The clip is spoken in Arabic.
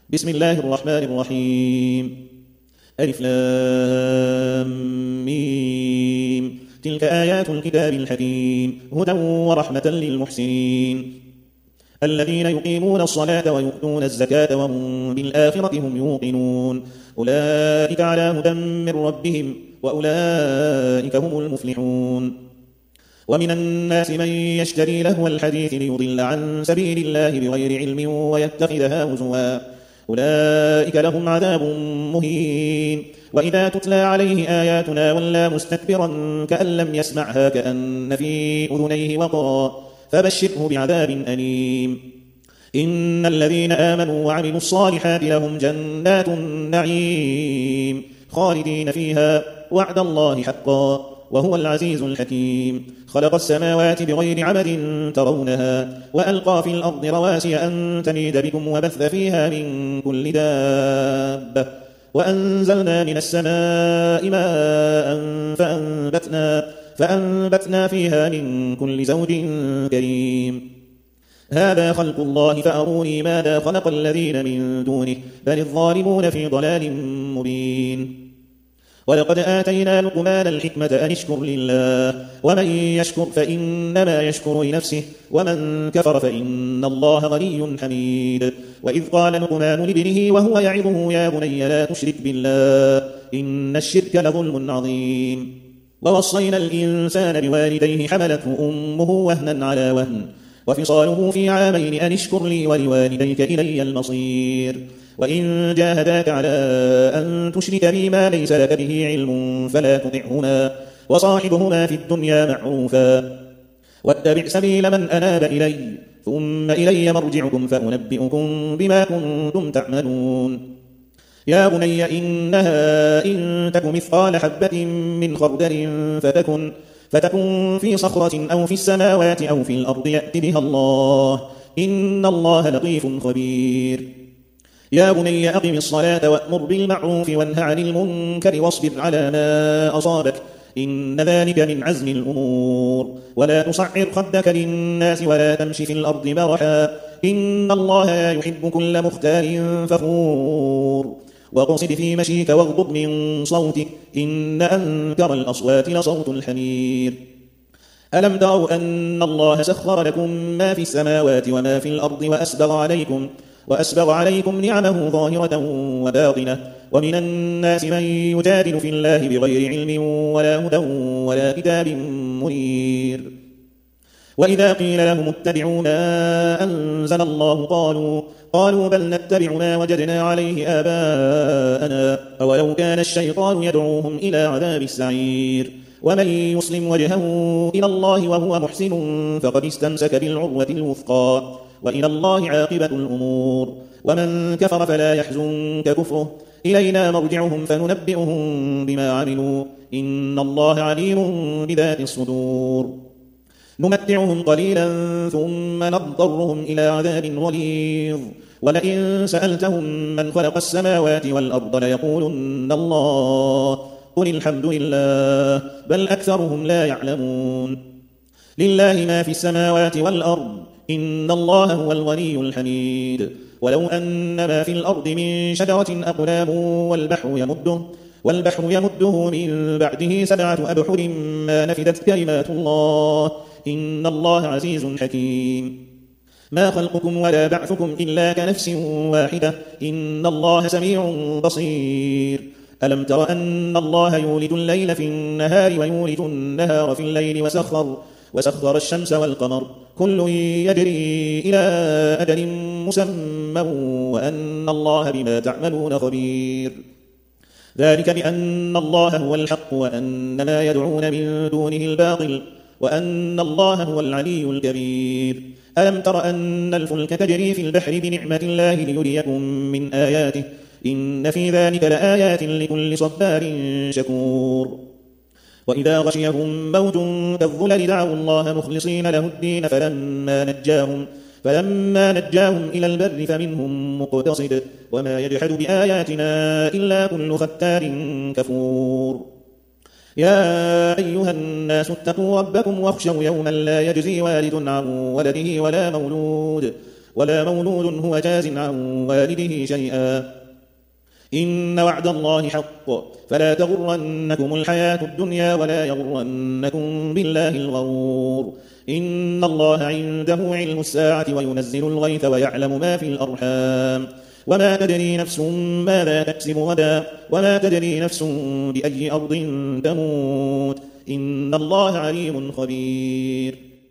بسم الله الرحمن الرحيم. ألف لام ميم. تلك آيات الكتاب الحكيم هدى ورحمة للمحسنين الذين يقيمون الصلاة ويؤتون الزكاة وهم بالآخرة هم يوقنون أولئك على هدى من ربهم وأولئك هم المفلحون. ومن الناس من يشتري لهو الحديث ليضل عن سبيل الله بغير علم ويتخذها هزوا أولئك لهم عذاب مهين. وإذا تتلى عليه آياتنا ولى مستكبرا كأن لم يسمعها كأن في أذنيه وقرا فبشره بعذاب أليم. إن الذين آمنوا وعملوا الصالحات لهم جنات النعيم خالدين فيها وعد الله حقا وهو العزيز الحكيم. خلق السماوات بغير عمد ترونها وألقى في الأرض رواسي أن تميد بكم وبث فيها من كل دابة وأنزلنا من السماء ماء فأنبتنا فيها من كل زوج كريم. هذا خلق الله فأروني ماذا خلق الذين من دونه بل الظالمون في ضلال مبين. ولقد آتينا لقمان الحكمة أن اشكر لله ومن يشكر فإنما يشكر لنفسه ومن كفر فإن الله غني حميد. وإذ قال لقمان لابنه وهو يعظه يا بني لا تشرك بالله إن الشرك لظلم عظيم. ووصينا الإنسان بوالديه حملته أمه وهنا على وهن وفصاله في عامين أن اشكر لي ولوالديك إلي المصير. وإن جاهداك على أن تشرك بي ما ليس لك به علم فلا تطعهما وصاحبهما في الدنيا معروفا واتبع سبيل من أناب إلي ثم إلي مرجعكم فأنبئكم بما كنتم تعملون. يا بني إنها إن تك مثقال حبة من خردل فتكن في صخرة أو في السماوات أو في الأرض يأت بها الله إن الله لطيف خبير. يا بني أقم الصلاة وأمر بالمعروف وانه عن المنكر واصبر على ما أصابك إن ذلك من عزم الأمور. ولا تصعر خدك للناس ولا تمش في الأرض مرحا إن الله لا يحب كل مختال فخور. واقصد في مشيك واغضب من صوتك إن أنكر الأصوات لصوت الحمير. ألم تروا أن الله سخر لكم ما في السماوات وما في الأرض وأسبغ عليكم نعمه ظاهرة وباطنة ومن الناس من يجادل في الله بغير علم ولا هدى ولا كتاب منير. وإذا قيل لهم اتبعوا ما أنزل الله قالوا بل نتبع ما وجدنا عليه آباءنا أولو كان الشيطان يدعوهم إلى عذاب السعير. ومن يسلم وجهه إلى الله وهو محسن فقد استمسك بالعروة الوثقى وإلى الله عاقبة الأمور. ومن كفر فلا يحزنك كفره إلينا مرجعهم فننبئهم بما عملوا إن الله عليم بذات الصدور. نمتعهم قليلا ثم نضطرهم إلى عذاب غليظ ولئن سألتهم من خلق السماوات والأرض ليقولن الله قل الحمد لله بل أكثرهم لا يعلمون. لله ما في السماوات والأرض إن الله هو الغني الحميد. ولو أن ما في الأرض من شجرة أقلام والبحر يمده من بعده 7 أبحر ما نفدت كلمات الله إن الله عزيز حكيم. ما خلقكم ولا بعثكم إلا كنفس واحدة إن الله سميع بصير. ألم تر أن الله يولد الليل في النهار ويولد النهار في الليل وسخر الشمس والقمر كل يجري إلى أجل مسمى وأن الله بما تعملون خبير. ذلك بأن الله هو الحق وأن ما يدعون من دونه الباطل وأن الله هو العلي الكبير. ألم تر أن الفلك تجري في البحر بنعمة الله ليريكم من آياته إن في ذلك لآيات لكل صبار شكور. وإذا غشيهم موج كالظلل دعوا الله مخلصين له الدين فلما نجاهم إلى البر فمنهم مقتصد وما يجحد بآياتنا إلا كل ختار كفور. يا أيها الناس اتقوا ربكم واخشوا يوما لا يجزي والد عن ولده ولا مولود هو جاز عن والده شيئا. إن وعد الله حق فلا تغرنكم الحياة الدنيا ولا يغرنكم بالله الغرور. إن الله عنده علم الساعة وينزل الغيث ويعلم ما في الأرحام وما تدري نفس ماذا تكسب غدا وما تدري نفس بأي أرض تموت. إن الله عليم خبير.